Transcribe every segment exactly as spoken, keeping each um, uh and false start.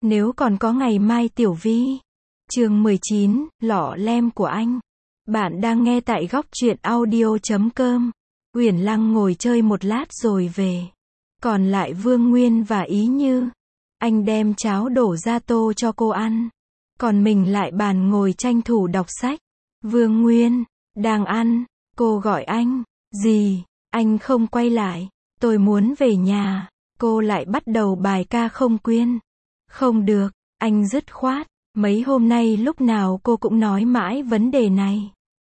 Nếu còn có ngày mai Tiểu Vi. Chương mười chín, lọ lem của anh. Bạn đang nghe tại góc truyện audio chấm com. Uyển Lăng ngồi chơi một lát rồi về. Còn lại Vương Nguyên và Ý Như. Anh đem cháo đổ ra tô cho cô ăn. Còn mình lại bàn ngồi tranh thủ đọc sách. Vương Nguyên, đang ăn. Cô gọi anh. Gì? Anh không quay lại. Tôi muốn về nhà. Cô lại bắt đầu bài ca không quyên. Không được, anh dứt khoát. Mấy hôm nay lúc nào cô cũng nói mãi vấn đề này.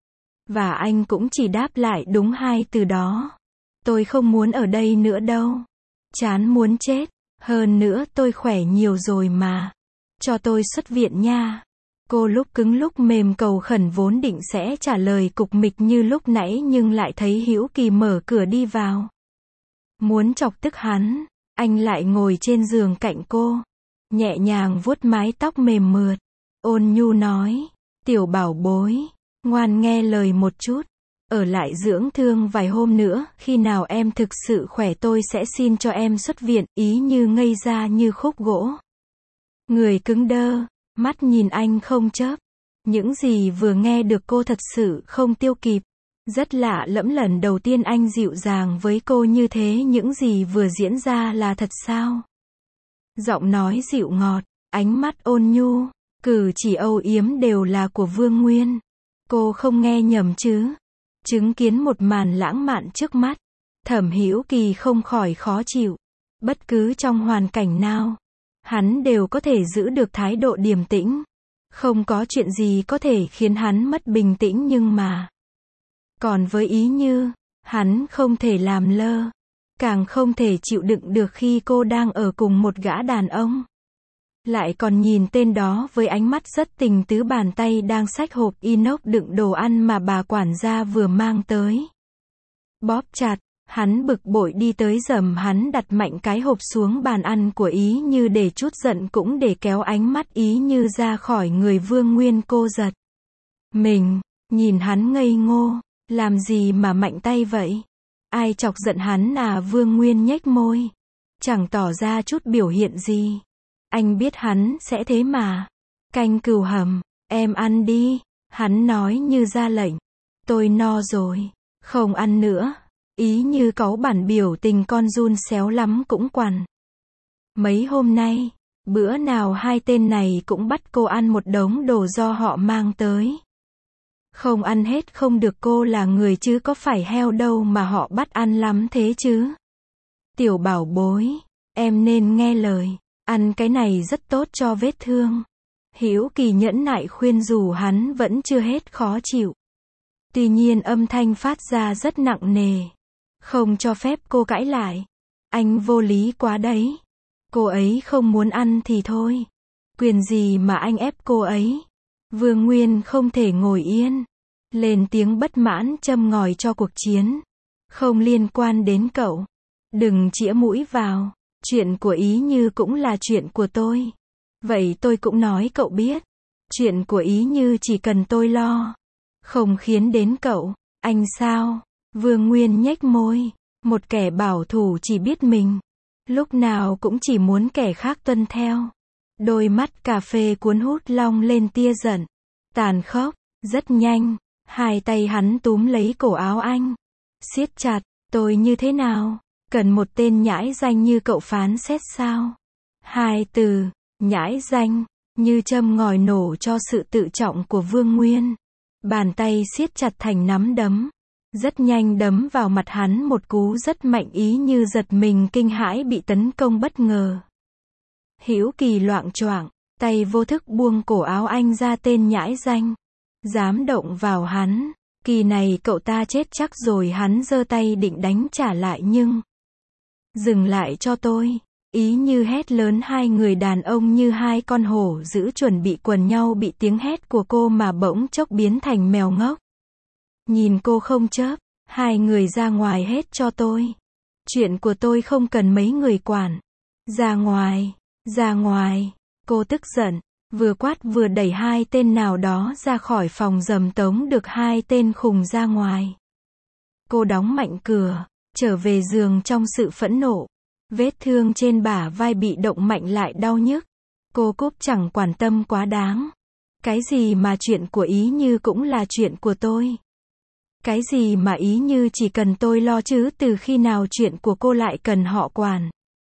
Và anh cũng chỉ đáp lại đúng hai từ đó. Tôi không muốn ở đây nữa đâu. Chán muốn chết. Hơn nữa tôi khỏe nhiều rồi mà. Cho tôi xuất viện nha. Cô lúc cứng lúc mềm cầu khẩn vốn định sẽ trả lời cục mịch như lúc nãy nhưng lại thấy Hữu Kỳ mở cửa đi vào. Muốn chọc tức hắn, anh lại ngồi trên giường cạnh cô. Nhẹ nhàng vuốt mái tóc mềm mượt. Ôn nhu nói, tiểu bảo bối, ngoan nghe lời một chút. Ở lại dưỡng thương vài hôm nữa, khi nào em thực sự khỏe tôi sẽ xin cho em xuất viện. Ý Như ngây ra như khúc gỗ. Người cứng đơ, mắt nhìn anh không chớp. Những gì vừa nghe được cô thật sự không tiêu kịp. Rất lạ lẫm, lần đầu tiên anh dịu dàng với cô như thế. Những gì vừa diễn ra là thật sao? Giọng nói dịu ngọt, ánh mắt ôn nhu, cử chỉ âu yếm đều là của Vương Nguyên. Cô không nghe nhầm chứ? Chứng kiến một màn lãng mạn trước mắt, Thẩm Hữu Kỳ không khỏi khó chịu. Bất cứ trong hoàn cảnh nào, hắn đều có thể giữ được thái độ điềm tĩnh. Không có chuyện gì có thể khiến hắn mất bình tĩnh, nhưng mà còn với Ý Như, hắn không thể làm lơ. Càng không thể chịu đựng được khi cô đang ở cùng một gã đàn ông. Lại còn nhìn tên đó với ánh mắt rất tình tứ, bàn tay đang xách hộp inox đựng đồ ăn mà bà quản gia vừa mang tới. Bóp chặt, hắn bực bội đi tới giầm hắn đặt mạnh cái hộp xuống bàn ăn của Ý Như để trút giận cũng để kéo ánh mắt Ý Như ra khỏi người Vương Nguyên. Cô giật mình, nhìn hắn ngây ngô, làm gì mà mạnh tay vậy? Ai chọc giận hắn à? Vương Nguyên nhếch môi, chẳng tỏ ra chút biểu hiện gì. Anh biết hắn sẽ thế mà. Canh cừu hầm, em ăn đi, hắn nói như ra lệnh. Tôi no rồi, không ăn nữa. Ý Như cáu bản biểu tình con run xéo lắm cũng quằn. Mấy hôm nay, bữa nào hai tên này cũng bắt cô ăn một đống đồ do họ mang tới. Không ăn hết không được, cô là người chứ có phải heo đâu mà họ bắt ăn lắm thế chứ. Tiểu bảo bối, em nên nghe lời, ăn cái này rất tốt cho vết thương. Hữu Kỳ nhẫn nại khuyên dù hắn vẫn chưa hết khó chịu. Tuy nhiên âm thanh phát ra rất nặng nề. Không cho phép cô cãi lại. Anh vô lý quá đấy. Cô ấy không muốn ăn thì thôi. Quyền gì mà anh ép cô ấy? Vương Nguyên không thể ngồi yên. Lên tiếng bất mãn châm ngòi cho cuộc chiến. Không liên quan đến cậu. Đừng chĩa mũi vào. Chuyện của Ý Như cũng là chuyện của tôi. Vậy tôi cũng nói cậu biết. Chuyện của Ý Như chỉ cần tôi lo. Không khiến đến cậu. Anh sao? Vương Nguyên nhếch môi. Một kẻ bảo thủ chỉ biết mình. Lúc nào cũng chỉ muốn kẻ khác tuân theo. Đôi mắt cà phê cuốn hút long lên tia giận. Tàn khốc. Rất nhanh. Hai tay hắn túm lấy cổ áo anh. Siết chặt. Tôi như thế nào? Cần một tên nhãi danh như cậu phán xét sao? Hai từ, nhãi danh, như châm ngòi nổ cho sự tự trọng của Vương Nguyên. Bàn tay siết chặt thành nắm đấm. Rất nhanh đấm vào mặt hắn một cú rất mạnh. Ý Như giật mình kinh hãi bị tấn công bất ngờ. Hữu Kỳ loạng choạng, tay vô thức buông cổ áo anh ra. Tên nhãi danh, dám động vào hắn, kỳ này cậu ta chết chắc rồi. Hắn giơ tay định đánh trả lại nhưng dừng lại cho tôi. Ý Như hét lớn. Hai người đàn ông như hai con hổ dữ chuẩn bị quần nhau bị tiếng hét của cô mà bỗng chốc biến thành mèo ngốc. Nhìn cô không chớp. Hai người ra ngoài hết cho tôi. Chuyện của tôi không cần mấy người quản. Ra ngoài, ra ngoài. Cô tức giận, vừa quát vừa đẩy hai tên nào đó ra khỏi phòng giầm tống được hai tên khùng ra ngoài. Cô đóng mạnh cửa, trở về giường trong sự phẫn nộ. Vết thương trên bả vai bị động mạnh lại đau nhức. Cô Cúp chẳng quan tâm quá đáng. Cái gì mà chuyện của Ý Như cũng là chuyện của tôi. Cái gì mà Ý Như chỉ cần tôi lo chứ từ khi nào chuyện của cô lại cần họ quản.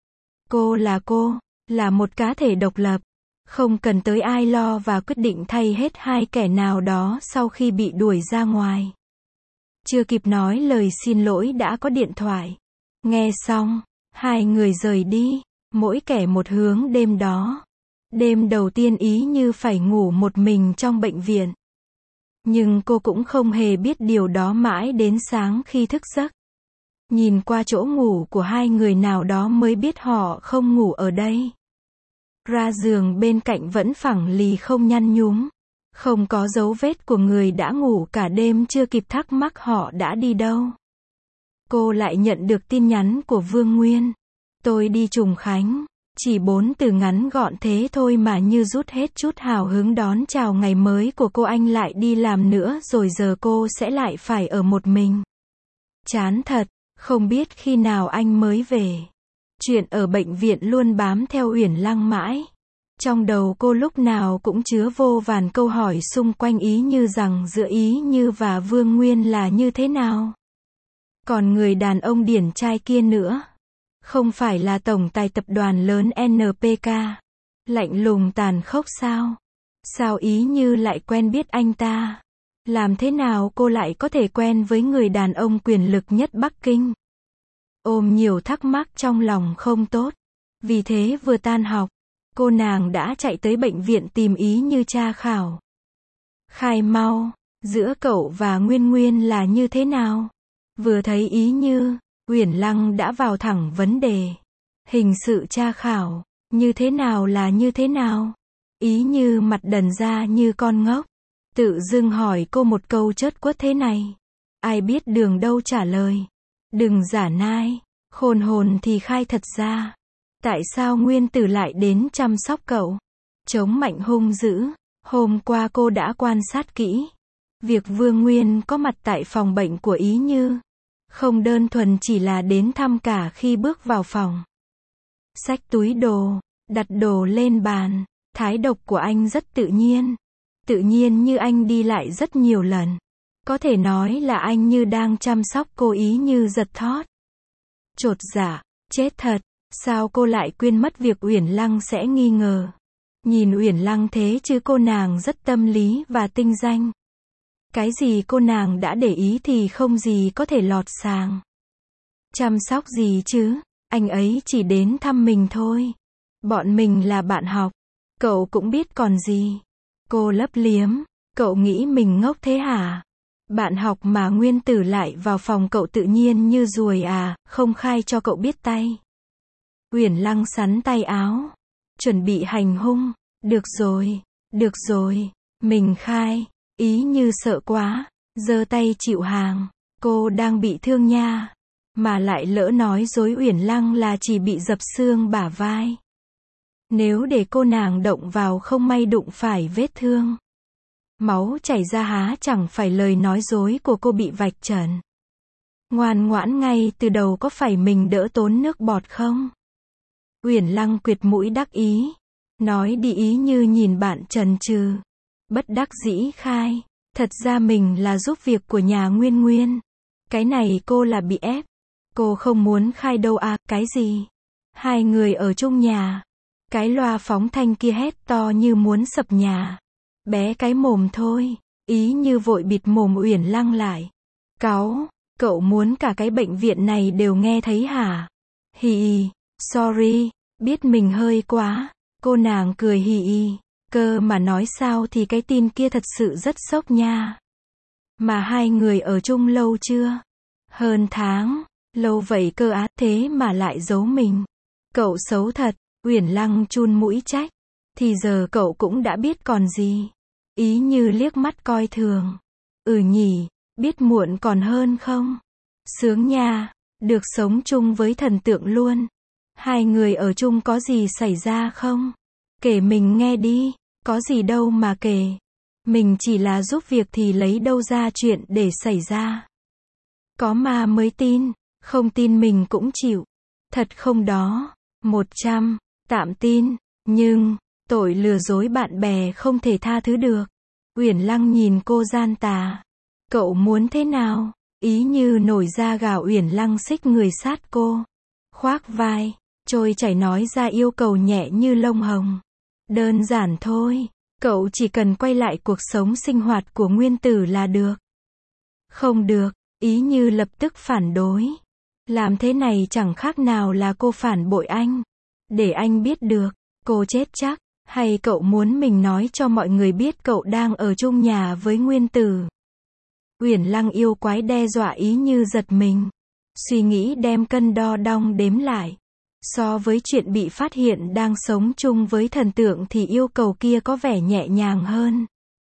Cô là cô, là một cá thể độc lập. Không cần tới ai lo và quyết định thay hết hai kẻ nào đó sau khi bị đuổi ra ngoài. Chưa kịp nói lời xin lỗi đã có điện thoại. Nghe xong, hai người rời đi, mỗi kẻ một hướng đêm đó. Đêm đầu tiên Ý Như phải ngủ một mình trong bệnh viện. Nhưng cô cũng không hề biết điều đó mãi đến sáng khi thức giấc. Nhìn qua chỗ ngủ của hai người nào đó mới biết họ không ngủ ở đây. Ra giường bên cạnh vẫn phẳng lì không nhăn nhúm. Không có dấu vết của người đã ngủ cả đêm chưa kịp thắc mắc họ đã đi đâu. Cô lại nhận được tin nhắn của Vương Nguyên. Tôi đi Trùng Khánh. Chỉ bốn từ ngắn gọn thế thôi mà như rút hết chút hào hứng đón chào ngày mới của cô. Anh lại đi làm nữa rồi giờ cô sẽ lại phải ở một mình. Chán thật, không biết khi nào anh mới về. Chuyện ở bệnh viện luôn bám theo Uyển Lăng mãi. Trong đầu cô lúc nào cũng chứa vô vàn câu hỏi xung quanh Ý Như rằng giữa Ý Như và Vương Nguyên là như thế nào. Còn người đàn ông điển trai kia nữa. Không phải là tổng tài tập đoàn lớn en pê ca. Lạnh lùng tàn khốc sao? Sao Ý Như lại quen biết anh ta? Làm thế nào cô lại có thể quen với người đàn ông quyền lực nhất Bắc Kinh? Ôm nhiều thắc mắc trong lòng không tốt. Vì thế vừa tan học, cô nàng đã chạy tới bệnh viện tìm Ý Như tra khảo. Khai mau, giữa cậu và Nguyên Nguyên là như thế nào? Vừa thấy Ý Như, Uyển Lăng đã vào thẳng vấn đề. Hình sự tra khảo, như thế nào là như thế nào? Ý Như mặt đần ra như con ngốc. Tự dưng hỏi cô một câu chớt quất thế này. Ai biết đường đâu trả lời. Đừng giả nai, khôn hồn thì khai thật ra. Tại sao Nguyên Tử lại đến chăm sóc cậu? Chống mạnh hung dữ. Hôm qua cô đã quan sát kỹ. Việc Vương Nguyên có mặt tại phòng bệnh của Ý Như. Không đơn thuần chỉ là đến thăm cả khi bước vào phòng. Xách túi đồ, đặt đồ lên bàn. Thái độ của anh rất tự nhiên. Tự nhiên như anh đi lại rất nhiều lần. Có thể nói là anh như đang chăm sóc cô Ý Như giật thót. Chột dạ, chết thật. Sao cô lại quên mất việc Uyển Lăng sẽ nghi ngờ? Nhìn Uyển Lăng thế chứ cô nàng rất tâm lý và tinh danh. Cái gì cô nàng đã để ý thì không gì có thể lọt sàng. Chăm sóc gì chứ? Anh ấy chỉ đến thăm mình thôi. Bọn mình là bạn học. Cậu cũng biết còn gì. Cô lấp liếm. Cậu nghĩ mình ngốc thế hả? Bạn học mà Nguyên Tử lại vào phòng cậu tự nhiên như ruồi à, không khai cho cậu biết tay. Uyển Lăng sắn tay áo. Chuẩn bị hành hung. Được rồi, được rồi, mình khai. Ý Như sợ quá, giơ tay chịu hàng. Cô đang bị thương nha. Mà lại lỡ nói dối Uyển Lăng là chỉ bị dập xương bả vai. Nếu để cô nàng động vào không may đụng phải vết thương. Máu chảy ra há chẳng phải lời nói dối của cô bị vạch trần. Ngoan ngoãn ngay từ đầu có phải mình đỡ tốn nước bọt không? Uyển Lăng quệt mũi đắc ý. Nói đi. Ý Như nhìn bạn chần chừ. Bất đắc dĩ khai. Thật ra mình là giúp việc của nhà Nguyên Nguyên. Cái này cô là bị ép. Cô không muốn khai đâu à, cái gì? Hai người ở chung nhà. Cái loa phóng thanh kia hét to như muốn sập nhà. Bé cái mồm thôi. Ý Như vội bịt mồm Uyển Lăng lại. Cáu, cậu muốn cả cái bệnh viện này đều nghe thấy hả? Hì hì, sorry, biết mình hơi quá. Cô nàng cười hì hì. Cơ mà nói sao thì cái tin kia thật sự rất sốc nha. Mà hai người ở chung lâu chưa? Hơn tháng. Lâu vậy cơ á, thế mà lại giấu mình. Cậu xấu thật. Uyển Lăng chun mũi trách. Thì giờ cậu cũng đã biết còn gì. Ý Như liếc mắt coi thường. Ừ nhỉ, biết muộn còn hơn không? Sướng nha, được sống chung với thần tượng luôn. Hai người ở chung có gì xảy ra không? Kể mình nghe đi, có gì đâu mà kể. Mình chỉ là giúp việc thì lấy đâu ra chuyện để xảy ra. Có ma mới tin, không tin mình cũng chịu. Thật không đó, một trăm, tạm tin, nhưng, Tội lừa dối bạn bè không thể tha thứ được. Uyển Lăng nhìn cô gian tà. Cậu muốn thế nào? Ý như nổi da gà. Uyển Lăng xích người sát cô. Khoác vai. Trôi chảy nói ra yêu cầu nhẹ như lông hồng. Đơn giản thôi. Cậu chỉ cần quay lại cuộc sống sinh hoạt của nguyên tử là được. Không được. Ý như lập tức phản đối. Làm thế này chẳng khác nào là cô phản bội anh. Để anh biết được, cô chết chắc. Hay cậu muốn mình nói cho mọi người biết cậu đang ở chung nhà với nguyên tử? Uyển Lăng yêu quái đe dọa. Ý như giật mình. Suy nghĩ đem cân đo đong đếm lại. So với chuyện bị phát hiện đang sống chung với thần tượng thì yêu cầu kia có vẻ nhẹ nhàng hơn.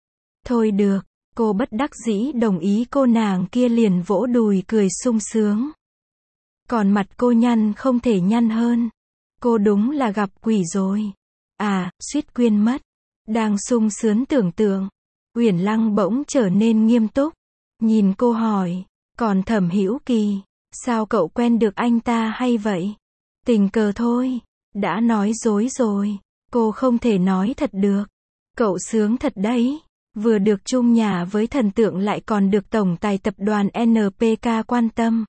Thôi được, cô bất đắc dĩ đồng ý. Cô nàng kia liền vỗ đùi cười sung sướng. Còn mặt cô nhăn không thể nhăn hơn. Cô đúng là gặp quỷ rồi. À, suýt quên mất. Đang sung sướng tưởng tượng, Uyển Lăng bỗng trở nên nghiêm túc. Nhìn cô hỏi, còn Thẩm Hữu Kỳ, sao cậu quen được anh ta hay vậy? Tình cờ thôi. Đã nói dối rồi. Cô không thể nói thật được. Cậu sướng thật đấy. Vừa được chung nhà với thần tượng lại còn được tổng tài tập đoàn en pê ca quan tâm.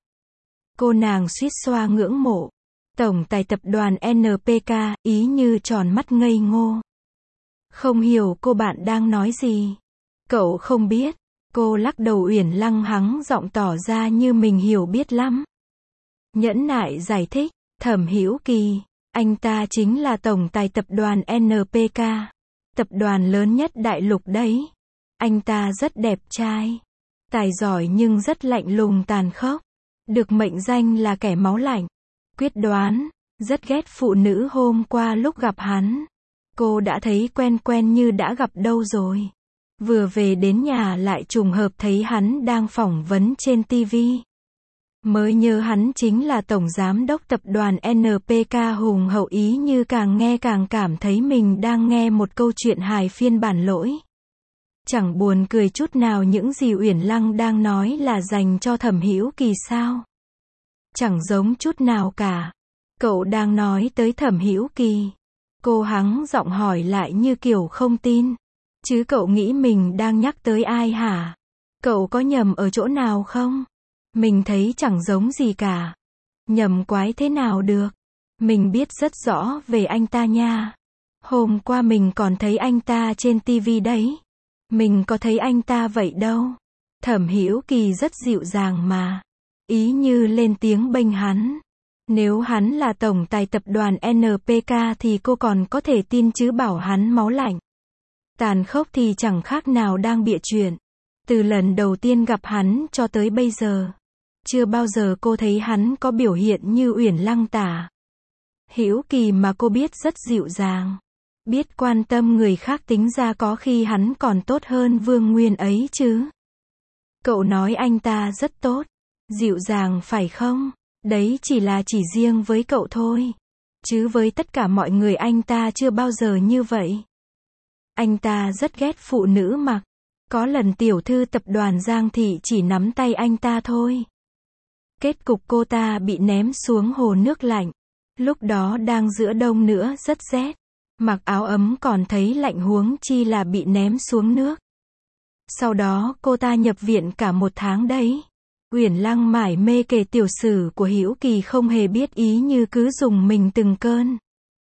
Cô nàng suýt xoa ngưỡng mộ. Tổng tài tập đoàn en pê ca, ý như tròn mắt ngây ngô. Không hiểu cô bạn đang nói gì. Cậu không biết. Cô lắc đầu. Uyển Lăng hắng giọng tỏ ra như mình hiểu biết lắm. Nhẫn nại giải thích. Thẩm Hữu Kỳ, anh ta chính là tổng tài tập đoàn en pê ca. Tập đoàn lớn nhất đại lục đấy. Anh ta rất đẹp trai. Tài giỏi nhưng rất lạnh lùng tàn khốc. Được mệnh danh là kẻ máu lạnh. Quyết đoán. Rất ghét phụ nữ. Hôm qua lúc gặp hắn, cô đã thấy quen quen như đã gặp đâu rồi. Vừa về đến nhà lại trùng hợp thấy hắn đang phỏng vấn trên ti vi. Mới nhớ hắn chính là tổng giám đốc tập đoàn en pê ca hùng hậu. Ý như càng nghe càng cảm thấy mình đang nghe một câu chuyện hài phiên bản lỗi. Chẳng buồn cười chút nào. Những gì Uyển Lăng đang nói là dành cho Thẩm Hữu Kỳ sao? Chẳng giống chút nào cả. Cậu đang nói tới Thẩm Hữu Kỳ? Cô hắng giọng hỏi lại như kiểu không tin. Chứ cậu nghĩ mình đang nhắc tới ai hả? Cậu có nhầm ở chỗ nào không? Mình thấy chẳng giống gì cả. Nhầm quái thế nào được? Mình biết rất rõ về anh ta nha. Hôm qua mình còn thấy anh ta trên ti vi đấy. Mình có thấy anh ta vậy đâu. Thẩm Hữu Kỳ rất dịu dàng mà. Ý như lên tiếng bênh hắn. Nếu hắn là tổng tài tập đoàn en pê ca thì cô còn có thể tin, chứ bảo hắn máu lạnh, tàn khốc thì chẳng khác nào đang bịa chuyện. Từ lần đầu tiên gặp hắn cho tới bây giờ, chưa bao giờ cô thấy hắn có biểu hiện như Uyển Lăng tả. Hữu Kỳ mà cô biết rất dịu dàng, biết quan tâm người khác, tính ra có khi hắn còn tốt hơn Vương Nguyên ấy chứ. Cậu nói anh ta rất tốt, dịu dàng phải không? Đấy chỉ là chỉ riêng với cậu thôi. Chứ với tất cả mọi người anh ta chưa bao giờ như vậy. Anh ta rất ghét phụ nữ mặc. Có lần tiểu thư tập đoàn Giang Thị chỉ nắm tay anh ta thôi. Kết cục cô ta bị ném xuống hồ nước lạnh. Lúc đó đang giữa đông nữa, rất rét. Mặc áo ấm còn thấy lạnh, huống chi là bị ném xuống nước. Sau đó cô ta nhập viện cả một tháng đấy. Uyển Lăng mải mê kể tiểu sử của Hữu Kỳ, không hề biết ý như cứ dùng mình từng cơn.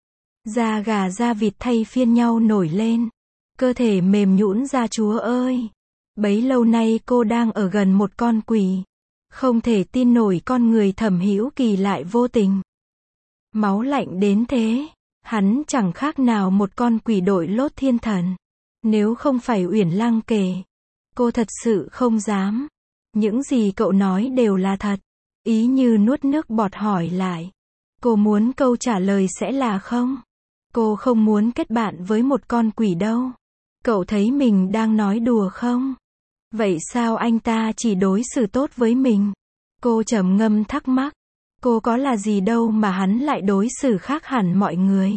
Da gà da vịt thay phiên nhau nổi lên. Cơ thể mềm nhũn ra. Chúa ơi! Bấy lâu nay cô đang ở gần một con quỷ. Không thể tin nổi con người Thẩm Hữu Kỳ lại vô tình. Máu lạnh đến thế. Hắn chẳng khác nào một con quỷ đội lốt thiên thần. Nếu không phải Uyển Lăng kể, cô thật sự không dám. Những gì cậu nói đều là thật. Ý như nuốt nước bọt hỏi lại. Cô muốn câu trả lời sẽ là không. Cô không muốn kết bạn với một con quỷ đâu. Cậu thấy mình đang nói đùa không? Vậy sao anh ta chỉ đối xử tốt với mình? Cô trầm ngâm thắc mắc. Cô có là gì đâu mà hắn lại đối xử khác hẳn mọi người.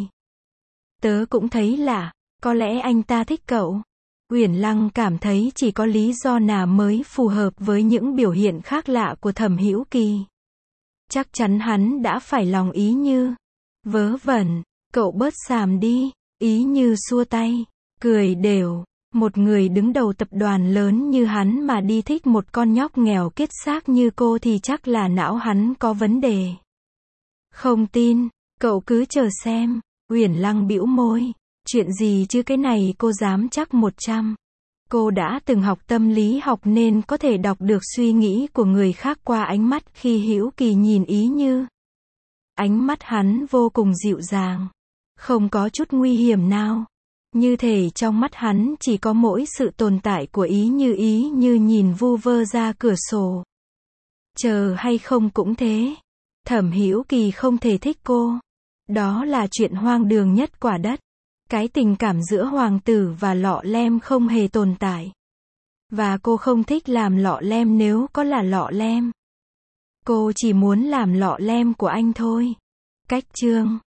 Tớ cũng thấy lạ. Có lẽ anh ta thích cậu. Uyển Lăng cảm thấy chỉ có lý do nào mới phù hợp với những biểu hiện khác lạ của Thẩm Hữu Kỳ. Chắc chắn hắn đã phải lòng. Ý như. Vớ vẩn, cậu bớt xàm đi. Ý Như xua tay, cười đều. Một người đứng đầu tập đoàn lớn như hắn mà đi thích một con nhóc nghèo kiết xác như cô thì chắc là não hắn có vấn đề. Không tin, cậu cứ chờ xem. Uyển Lăng bĩu môi. Chuyện gì chứ cái này cô dám chắc một trăm. Cô đã từng học tâm lý học nên có thể đọc được suy nghĩ của người khác qua ánh mắt khi hữu kỳ nhìn Ý Như. Ánh mắt hắn vô cùng dịu dàng. Không có chút nguy hiểm nào. Như thể trong mắt hắn chỉ có mỗi sự tồn tại của Ý Như. Ý Như nhìn vu vơ ra cửa sổ. Chờ hay không cũng thế. Thẩm Hữu Kỳ không thể thích cô. Đó là chuyện hoang đường nhất quả đất. Cái tình cảm giữa hoàng tử và Lọ Lem không hề tồn tại. Và cô không thích làm Lọ Lem nếu có là Lọ Lem. Cô chỉ muốn làm Lọ Lem của anh thôi. Cách chương